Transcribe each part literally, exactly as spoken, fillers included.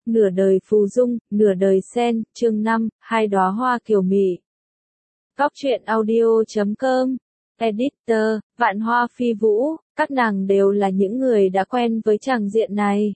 nửa đời phù dung, nửa đời sen, chương năm, hai đóa hoa kiều mị. Góc truyện audio chấm com, editor, Vạn Hoa Phi Vũ, các nàng đều là những người đã quen với tràng diện này.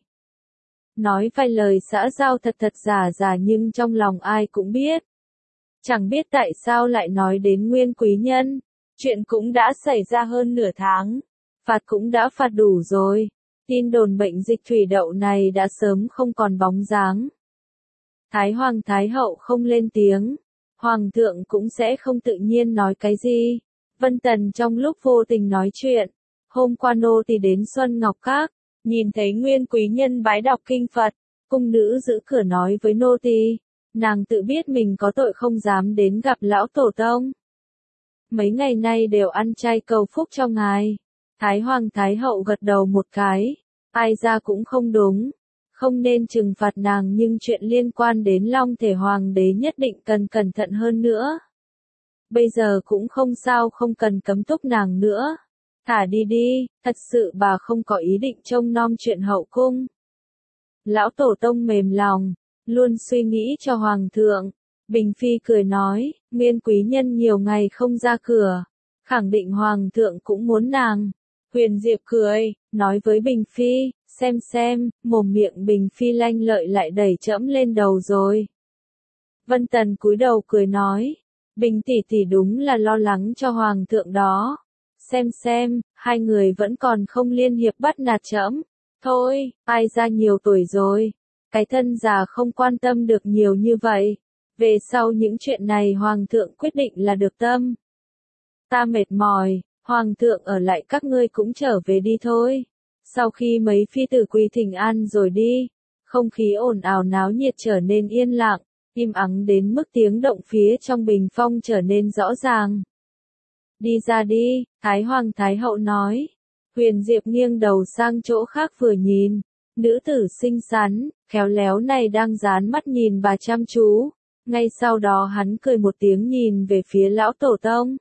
Nói vài lời xã giao thật thật giả giả nhưng trong lòng ai cũng biết. Chẳng biết tại sao lại nói đến Nguyên Quý Nhân. Chuyện cũng đã xảy ra hơn nửa tháng. Phạt cũng đã phạt đủ rồi. Tin đồn bệnh dịch thủy đậu này đã sớm không còn bóng dáng. Thái Hoàng Thái Hậu không lên tiếng. Hoàng thượng cũng sẽ không tự nhiên nói cái gì. Vân Tần trong lúc vô tình nói chuyện. Hôm qua nô tỳ đến Xuân Ngọc Các. Nhìn thấy Nguyên Quý Nhân bái đọc kinh Phật. Cung nữ giữ cửa nói với nô tỳ. Nàng tự biết mình có tội không dám đến gặp lão tổ tông. Mấy ngày nay đều ăn chay cầu phúc cho ngài. Thái Hoàng Thái Hậu gật đầu một cái. Ai ra cũng không đúng. Không nên trừng phạt nàng nhưng chuyện liên quan đến Long Thể Hoàng đế nhất định cần cẩn thận hơn nữa. Bây giờ cũng không sao không cần cấm túc nàng nữa. Thả đi đi, thật sự bà không có ý định trông nom chuyện hậu cung. Lão tổ tông mềm lòng, luôn suy nghĩ cho Hoàng thượng. Bình Phi cười nói, Nguyên Quý Nhân nhiều ngày không ra cửa. Khẳng định Hoàng thượng cũng muốn nàng. Huyền Diệp cười, nói với Bình Phi, xem xem, mồm miệng Bình Phi lanh lợi lại đẩy trẫm lên đầu rồi. Vân Tần cúi đầu cười nói, Bình tỷ tỷ đúng là lo lắng cho Hoàng thượng đó. Xem xem, hai người vẫn còn không liên hiệp bắt nạt trẫm. Thôi, ai ra nhiều tuổi rồi. Cái thân già không quan tâm được nhiều như vậy. Về sau những chuyện này Hoàng thượng quyết định là được tâm. Ta mệt mỏi, Hoàng thượng ở lại các ngươi cũng trở về đi thôi. Sau khi mấy phi tử quỳ thỉnh an rồi đi, không khí ồn ào náo nhiệt trở nên yên lặng, im ắng đến mức tiếng động phía trong bình phong trở nên rõ ràng. Đi ra đi, Thái Hoàng Thái Hậu nói. Huyền Diệp nghiêng đầu sang chỗ khác vừa nhìn. Nữ tử xinh xắn, khéo léo này đang dán mắt nhìn bà chăm chú. Ngay sau đó hắn cười một tiếng nhìn về phía lão tổ tông.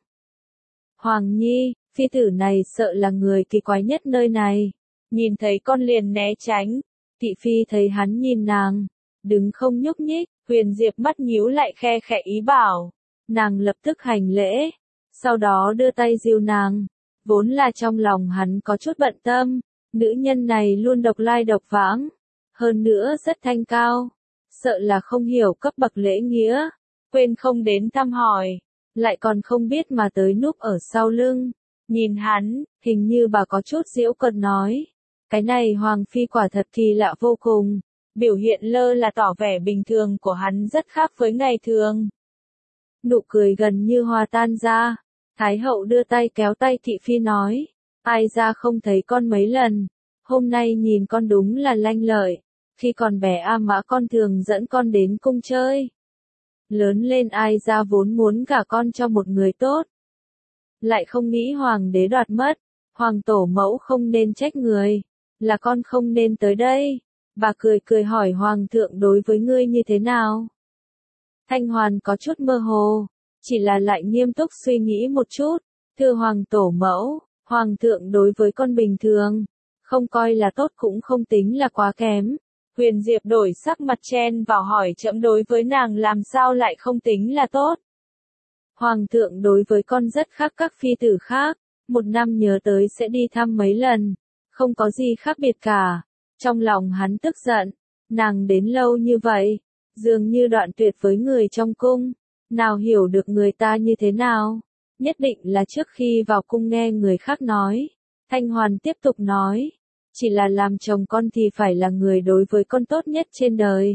Hoàng Nhi, phi tử này sợ là người kỳ quái nhất nơi này. Nhìn thấy con liền né tránh. Thị phi thấy hắn nhìn nàng. Đứng không nhúc nhích, Huyền Diệp mắt nhíu lại khe khẽ ý bảo. Nàng lập tức hành lễ. Sau đó đưa tay dìu nàng. Vốn là trong lòng hắn có chút bận tâm. Nữ nhân này luôn độc lai độc vãng. Hơn nữa rất thanh cao. Sợ là không hiểu cấp bậc lễ nghĩa. Quên không đến thăm hỏi. Lại còn không biết mà tới núp ở sau lưng. Nhìn hắn, hình như bà có chút giễu cợt nói. Cái này Hoàng Phi quả thật kỳ lạ vô cùng. Biểu hiện lơ là tỏ vẻ bình thường của hắn rất khác với ngày thường. Nụ cười gần như hòa tan ra. Thái hậu đưa tay kéo tay thị phi nói. Ai ra không thấy con mấy lần. Hôm nay nhìn con đúng là lanh lợi. Khi còn bé A Mã con thường dẫn con đến cung chơi. Lớn lên ai ra vốn muốn gả con cho một người tốt. Lại không nghĩ hoàng đế đoạt mất. Hoàng tổ mẫu không nên trách người. Là con không nên tới đây. Bà cười cười hỏi Hoàng thượng đối với ngươi như thế nào. Thanh Hoàn có chút mơ hồ. Chỉ là lại nghiêm túc suy nghĩ một chút. Thưa Hoàng tổ mẫu, Hoàng thượng đối với con bình thường. Không coi là tốt cũng không tính là quá kém. Huyền Diệp đổi sắc mặt chen vào hỏi trẫm đối với nàng làm sao lại không tính là tốt. Hoàng thượng đối với con rất khác các phi tử khác. Một năm nhớ tới sẽ đi thăm mấy lần. Không có gì khác biệt cả. Trong lòng hắn tức giận. Nàng đến lâu như vậy. Dường như đoạn tuyệt với người trong cung. Nào hiểu được người ta như thế nào. Nhất định là trước khi vào cung nghe người khác nói. Thanh Hoàn tiếp tục nói. Chỉ là làm chồng con thì phải là người đối với con tốt nhất trên đời.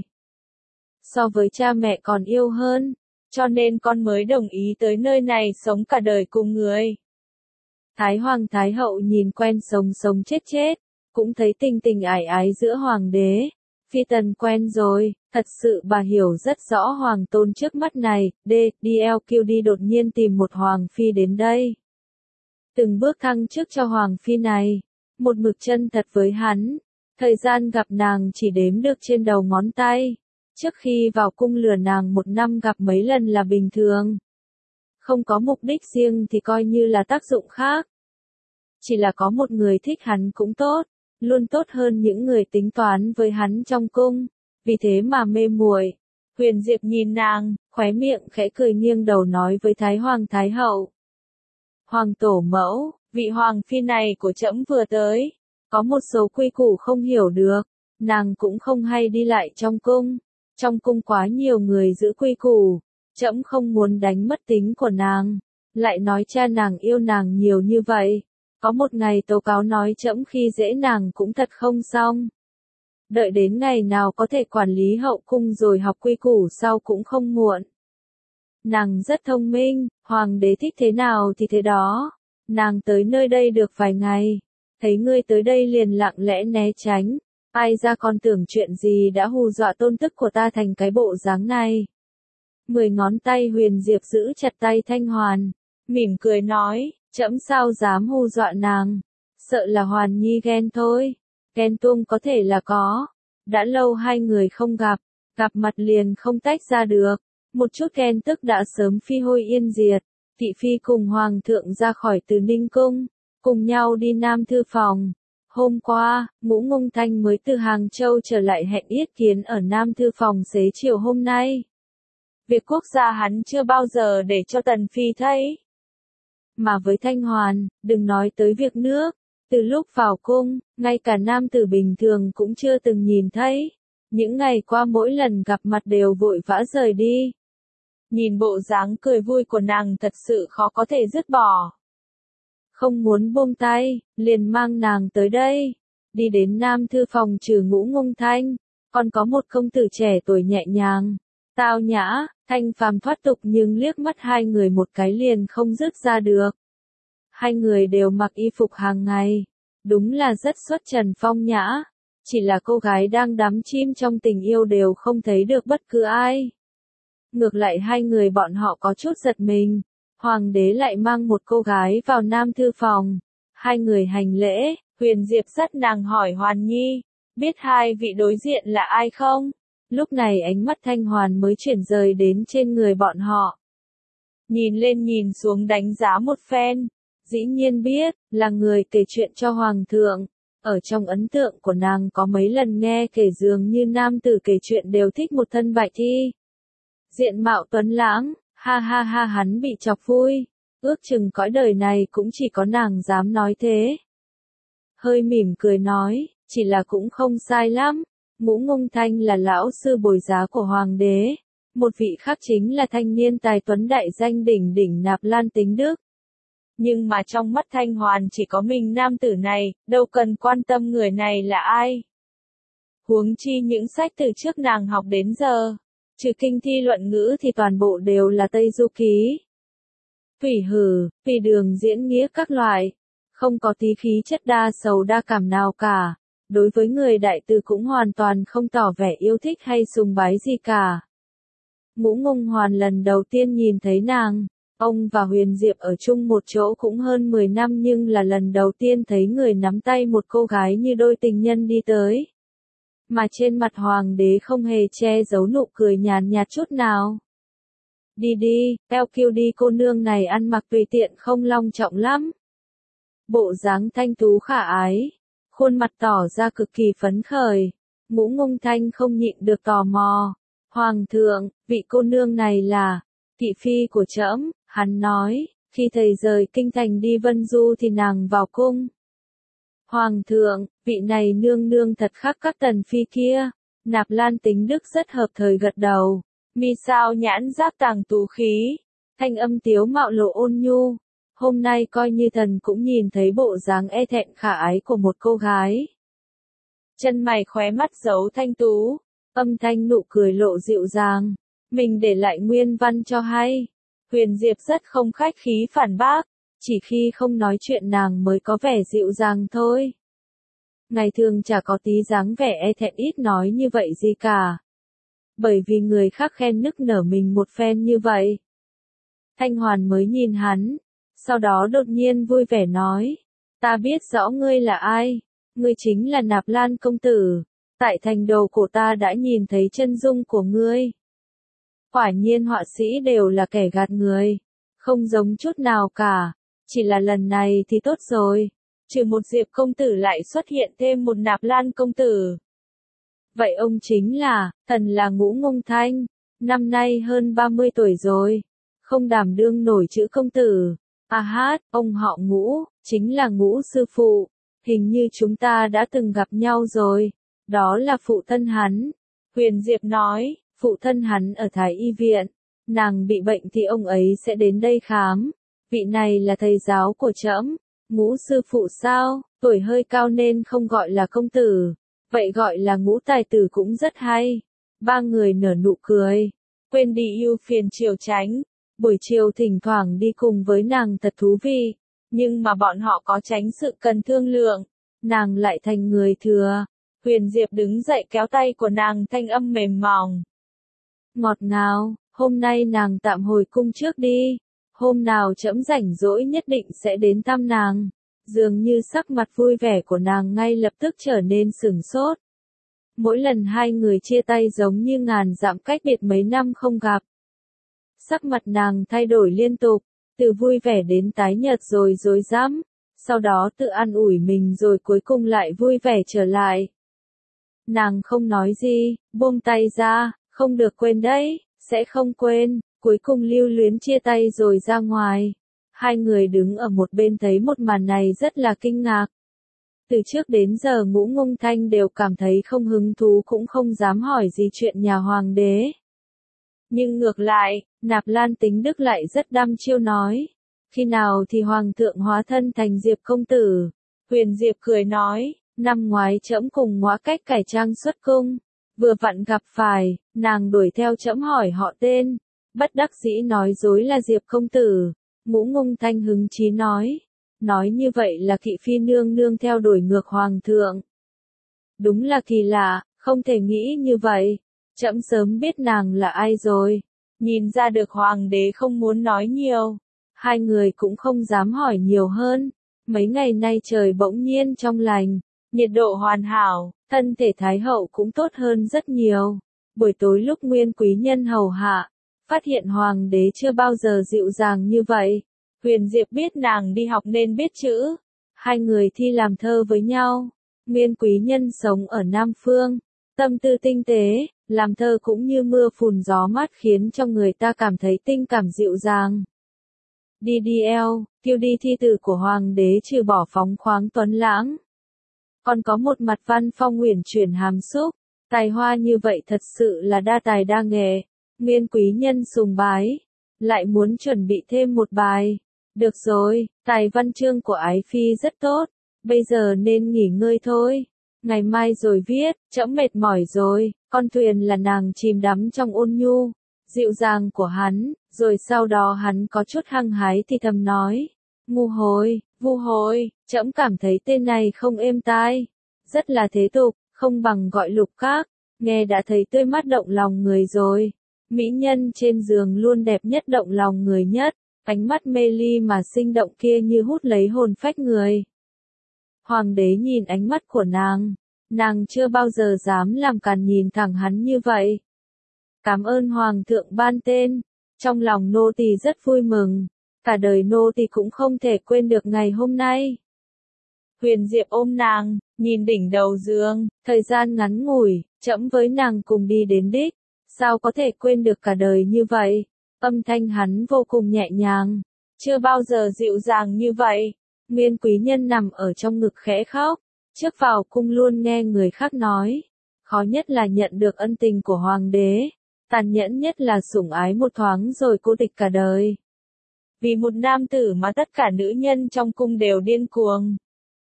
So với cha mẹ còn yêu hơn. Cho nên con mới đồng ý tới nơi này sống cả đời cùng người. Thái Hoàng Thái Hậu nhìn quen sống sống chết chết. Cũng thấy tình tình ải ái giữa Hoàng đế. Phi tần quen rồi. Thật sự bà hiểu rất rõ Hoàng tôn trước mắt này. D, đi eo kiêu đi đột nhiên tìm một Hoàng Phi đến đây. Từng bước thăng trước cho Hoàng Phi này. Một mực chân thật với hắn. Thời gian gặp nàng chỉ đếm được trên đầu ngón tay. Trước khi vào cung lừa nàng một năm gặp mấy lần là bình thường. Không có mục đích riêng thì coi như là tác dụng khác. Chỉ là có một người thích hắn cũng tốt. Luôn tốt hơn những người tính toán với hắn trong cung. vì thế mà mê muội. Huyền Diệp nhìn nàng, khóe miệng khẽ cười nghiêng đầu nói với Thái Hoàng Thái Hậu. Hoàng tổ mẫu, vị Hoàng phi này của trẫm vừa tới, có một số quy củ không hiểu được, nàng cũng không hay đi lại trong cung, trong cung quá nhiều người giữ quy củ, trẫm không muốn đánh mất tính của nàng, lại nói cha nàng yêu nàng nhiều như vậy, có một ngày tố cáo nói trẫm khi dễ nàng cũng thật không xong. Đợi đến ngày nào có thể quản lý hậu cung rồi học quy củ sau cũng không muộn. Nàng rất thông minh, hoàng đế thích thế nào thì thế đó. Nàng tới nơi đây được vài ngày, thấy ngươi tới đây liền lặng lẽ né tránh, ai ra còn tưởng chuyện gì đã hù dọa tôn tức của ta thành cái bộ dáng này. Mười ngón tay Huyền Diệp giữ chặt tay Thanh Hoàn, mỉm cười nói, trẫm sao dám hù dọa nàng, sợ là Hoàn Nhi ghen thôi, ghen tuông có thể là có, đã lâu hai người không gặp, gặp mặt liền không tách ra được, một chút ghen tức đã sớm phi hôi yên diệt. Thị phi cùng hoàng thượng ra khỏi Từ Ninh cung, cùng nhau đi Nam thư phòng. Hôm qua, Ngũ Ngông Thanh mới từ Hàng Châu trở lại hẹn yết kiến ở Nam thư phòng xế chiều hôm nay. Việc quốc gia hắn chưa bao giờ để cho Tần Phi thấy. Mà với Thanh Hoàn, đừng nói tới việc nước, từ lúc vào cung, ngay cả nam tử bình thường cũng chưa từng nhìn thấy. Những ngày qua mỗi lần gặp mặt đều vội vã rời đi. Nhìn bộ dáng cười vui của nàng thật sự khó có thể dứt bỏ. Không muốn buông tay, liền mang nàng tới đây. Đi đến Nam thư phòng trừ Ngũ Ngông Thanh, còn có một công tử trẻ tuổi nhẹ nhàng, tao nhã, thanh phàm thoát tục nhưng liếc mắt hai người một cái liền không dứt ra được. Hai người đều mặc y phục hàng ngày, đúng là rất xuất trần phong nhã, chỉ là cô gái đang đắm chìm trong tình yêu đều không thấy được bất cứ ai. Ngược lại hai người bọn họ có chút giật mình, hoàng đế lại mang một cô gái vào Nam thư phòng, hai người hành lễ, Huyền Diệp dắt nàng hỏi Hoàn Nhi, biết hai vị đối diện là ai không? Lúc này ánh mắt Thanh Hoàn mới chuyển rời đến trên người bọn họ. Nhìn lên nhìn xuống đánh giá một phen, dĩ nhiên biết, là người kể chuyện cho Hoàng thượng. Ở trong ấn tượng của nàng có mấy lần nghe kể dường như nam tử kể chuyện đều thích một thân bạch thi. Diện mạo tuấn lãng, ha ha ha hắn bị chọc vui, ước chừng cõi đời này cũng chỉ có nàng dám nói thế. Hơi mỉm cười nói, chỉ là cũng không sai lắm, Ngũ Ngông Thanh là lão sư bồi giá của hoàng đế, một vị khác chính là thanh niên tài tuấn đại danh đỉnh đỉnh Nạp Lan Tính Đức. Nhưng mà trong mắt Thanh Hoàn chỉ có mình nam tử này, đâu cần quan tâm người này là ai. Huống chi những sách từ trước nàng học đến giờ, trừ kinh thi luận ngữ thì toàn bộ đều là Tây Du Ký. Phỉ hử, phỉ đường diễn nghĩa các loại, không có tí khí chất đa sầu đa cảm nào cả. Đối với người đại từ cũng hoàn toàn không tỏ vẻ yêu thích hay sùng bái gì cả. Ngũ Ngông Hoàn lần đầu tiên nhìn thấy nàng, ông và Huyền Diệp ở chung một chỗ cũng hơn mười năm nhưng là lần đầu tiên thấy người nắm tay một cô gái như đôi tình nhân đi tới. Mà trên mặt hoàng đế không hề che giấu nụ cười nhàn nhạt chút nào. Đi đi, eo kiêu đi cô nương này ăn mặc tùy tiện không long trọng lắm. Bộ dáng thanh tú khả ái, khuôn mặt tỏ ra cực kỳ phấn khởi. Ngũ Ngông Thanh không nhịn được tò mò. Hoàng thượng, vị cô nương này là thị phi của trẫm, hắn nói, khi thầy rời kinh thành đi Vân Du thì nàng vào cung. Hoàng thượng, vị này nương nương thật khác các tần phi kia. Nạp Lan Tính Đức rất hợp thời gật đầu. Mi sao nhãn giáp tàng tú khí, thanh âm tiếu mạo lộ ôn nhu. Hôm nay coi như thần cũng nhìn thấy bộ dáng e thẹn khả ái của một cô gái. Chân mày khóe mắt giấu thanh tú, âm thanh nụ cười lộ dịu dàng. Mình để lại nguyên văn cho hay. Huyền Diệp rất không khách khí phản bác, chỉ khi không nói chuyện nàng mới có vẻ dịu dàng thôi. Ngày thường chả có tí dáng vẻ e thẹn ít nói như vậy gì cả. Bởi vì người khác khen nức nở mình một phen như vậy. Thanh Hoàn mới nhìn hắn, sau đó đột nhiên vui vẻ nói, ta biết rõ ngươi là ai, ngươi chính là Nạp Lan công tử, tại thành đồ của ta đã nhìn thấy chân dung của ngươi. Quả nhiên họa sĩ đều là kẻ gạt người, không giống chút nào cả, chỉ là lần này thì tốt rồi, trừ một Diệp công tử lại xuất hiện thêm một Nạp Lan công tử. Vậy ông chính là, thần là Ngũ Ngông Thanh, năm nay hơn ba mươi tuổi rồi, không đảm đương nổi chữ công tử. A hát, ông họ Ngũ, chính là Ngũ sư phụ, hình như chúng ta đã từng gặp nhau rồi, đó là phụ thân hắn. Huyền Diệp nói, phụ thân hắn ở Thái Y viện, nàng bị bệnh thì ông ấy sẽ đến đây khám, vị này là thầy giáo của trẫm. Ngũ sư phụ sao, tuổi hơi cao nên không gọi là công tử, vậy gọi là Ngũ tài tử cũng rất hay. Ba người nở nụ cười, quên đi ưu phiền triều tránh, buổi chiều thỉnh thoảng đi cùng với nàng thật thú vị, nhưng mà bọn họ có tránh sự cần thương lượng, nàng lại thành người thừa. Huyền Diệp đứng dậy kéo tay của nàng, thanh âm mềm mỏng. Ngọt ngào, hôm nay nàng tạm hồi cung trước đi, hôm nào trẫm rảnh rỗi nhất định sẽ đến thăm nàng. Dường như sắc mặt vui vẻ của nàng ngay lập tức trở nên sửng sốt. Mỗi lần hai người chia tay giống như ngàn dặm cách biệt mấy năm không gặp. Sắc mặt nàng thay đổi liên tục, từ vui vẻ đến tái nhợt rồi rối rắm, sau đó tự an ủi mình rồi cuối cùng lại vui vẻ trở lại. Nàng không nói gì, buông tay ra, không được quên đấy, sẽ không quên, cuối cùng lưu luyến chia tay rồi ra ngoài. Hai người đứng ở một bên thấy một màn này rất là kinh ngạc. Từ trước đến giờ Ngũ Ngông Thanh đều cảm thấy không hứng thú cũng không dám hỏi gì chuyện nhà hoàng đế. Nhưng ngược lại, Nạp Lan Tính Đức lại rất đăm chiêu nói. Khi nào thì hoàng thượng hóa thân thành Diệp công tử? Huyền Diệp cười nói, năm ngoái trẫm cùng Ngõa Cách cải trang xuất cung, vừa vặn gặp phải, nàng đuổi theo trẫm hỏi họ tên, bất đắc dĩ nói dối là Diệp công tử. Ngũ Ngông Thanh hứng chí nói, nói như vậy là kỵ phi nương nương theo đuổi ngược hoàng thượng. Đúng là kỳ lạ, không thể nghĩ như vậy, trẫm sớm biết nàng là ai rồi. Nhìn ra được hoàng đế không muốn nói nhiều, hai người cũng không dám hỏi nhiều hơn. Mấy ngày nay trời bỗng nhiên trong lành, nhiệt độ hoàn hảo, thân thể Thái hậu cũng tốt hơn rất nhiều. Buổi tối lúc Nguyên quý nhân hầu hạ, phát hiện hoàng đế chưa bao giờ dịu dàng như vậy. Huyền Diệp biết nàng đi học nên biết chữ, hai người thi làm thơ với nhau. Nguyên quý nhân sống ở Nam Phương, tâm tư tinh tế, làm thơ cũng như mưa phùn gió mát khiến cho người ta cảm thấy tình cảm dịu dàng. đê đê lờ, tiêu đi thi tử của hoàng đế trừ bỏ phóng khoáng tuấn lãng, còn có một mặt văn phong uyển chuyển hàm xúc, tài hoa như vậy thật sự là đa tài đa nghệ. Nguyên quý nhân sùng bái, lại muốn chuẩn bị thêm một bài. Được rồi, tài văn chương của Ái Phi rất tốt, bây giờ nên nghỉ ngơi thôi. Ngày mai rồi viết, trẫm mệt mỏi rồi. Con thuyền là nàng chìm đắm trong ôn nhu, dịu dàng của hắn, rồi sau đó hắn có chút hăng hái thì thầm nói. Ngu hồi, vu hồi, trẫm cảm thấy tên này không êm tai, rất là thế tục, không bằng gọi Lục Các, nghe đã thấy tươi mát động lòng người rồi. Mỹ nhân trên giường luôn đẹp nhất động lòng người nhất, ánh mắt mê ly mà sinh động kia như hút lấy hồn phách người. Hoàng đế nhìn ánh mắt của nàng, nàng chưa bao giờ dám làm càn nhìn thẳng hắn như vậy. Cảm ơn hoàng thượng ban tên, trong lòng nô tỳ rất vui mừng, cả đời nô tỳ cũng không thể quên được ngày hôm nay. Huyền Diệp ôm nàng, nhìn đỉnh đầu giường, thời gian ngắn ngủi, trẫm với nàng cùng đi đến đích, sao có thể quên được cả đời như vậy. Âm thanh hắn vô cùng nhẹ nhàng, chưa bao giờ dịu dàng như vậy. Nguyên quý nhân nằm ở trong ngực khẽ khóc, trước vào cung luôn nghe người khác nói, khó nhất là nhận được ân tình của hoàng đế, tàn nhẫn nhất là sủng ái một thoáng rồi cô tịch cả đời. Vì một nam tử mà tất cả nữ nhân trong cung đều điên cuồng.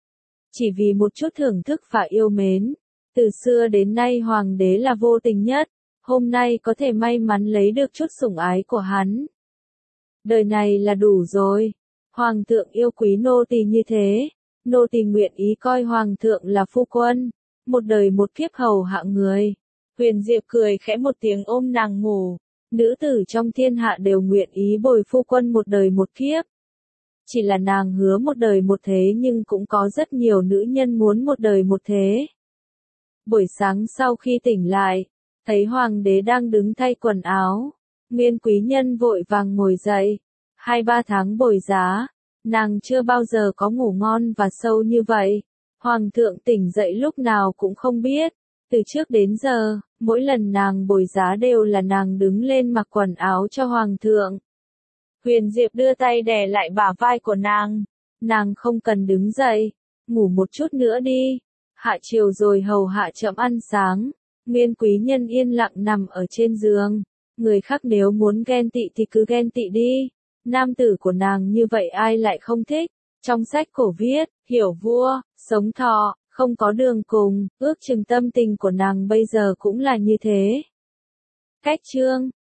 Chỉ vì một chút thưởng thức và yêu mến, từ xưa đến nay hoàng đế là vô tình nhất, hôm nay có thể may mắn lấy được chút sủng ái của hắn. Đời này là đủ rồi. Hoàng thượng yêu quý nô tỳ như thế, nô tỳ nguyện ý coi hoàng thượng là phu quân, một đời một kiếp hầu hạ người. Huyền Diệp cười khẽ một tiếng ôm nàng ngủ, nữ tử trong thiên hạ đều nguyện ý bồi phu quân một đời một kiếp. Chỉ là nàng hứa một đời một thế nhưng cũng có rất nhiều nữ nhân muốn một đời một thế. Buổi sáng sau khi tỉnh lại, thấy hoàng đế đang đứng thay quần áo, Nguyên quý nhân vội vàng ngồi dậy. Hai ba tháng bồi giá, nàng chưa bao giờ có ngủ ngon và sâu như vậy. Hoàng thượng tỉnh dậy lúc nào cũng không biết, Từ trước đến giờ, mỗi lần nàng bồi giá đều là nàng đứng lên mặc quần áo cho hoàng thượng. Huyền Diệp đưa tay đè lại bả vai của nàng. Nàng không cần đứng dậy, ngủ một chút nữa đi. Hạ chiều rồi hầu hạ chậm ăn sáng. Nguyên quý nhân yên lặng nằm ở trên giường. Người khác nếu muốn ghen tị thì cứ ghen tị đi. Nam tử của nàng như vậy ai lại không thích. Trong sách cổ viết, hiểu vua, sống thọ, không có đường cùng, ước chừng tâm tình của nàng bây giờ cũng là như thế. Cách chương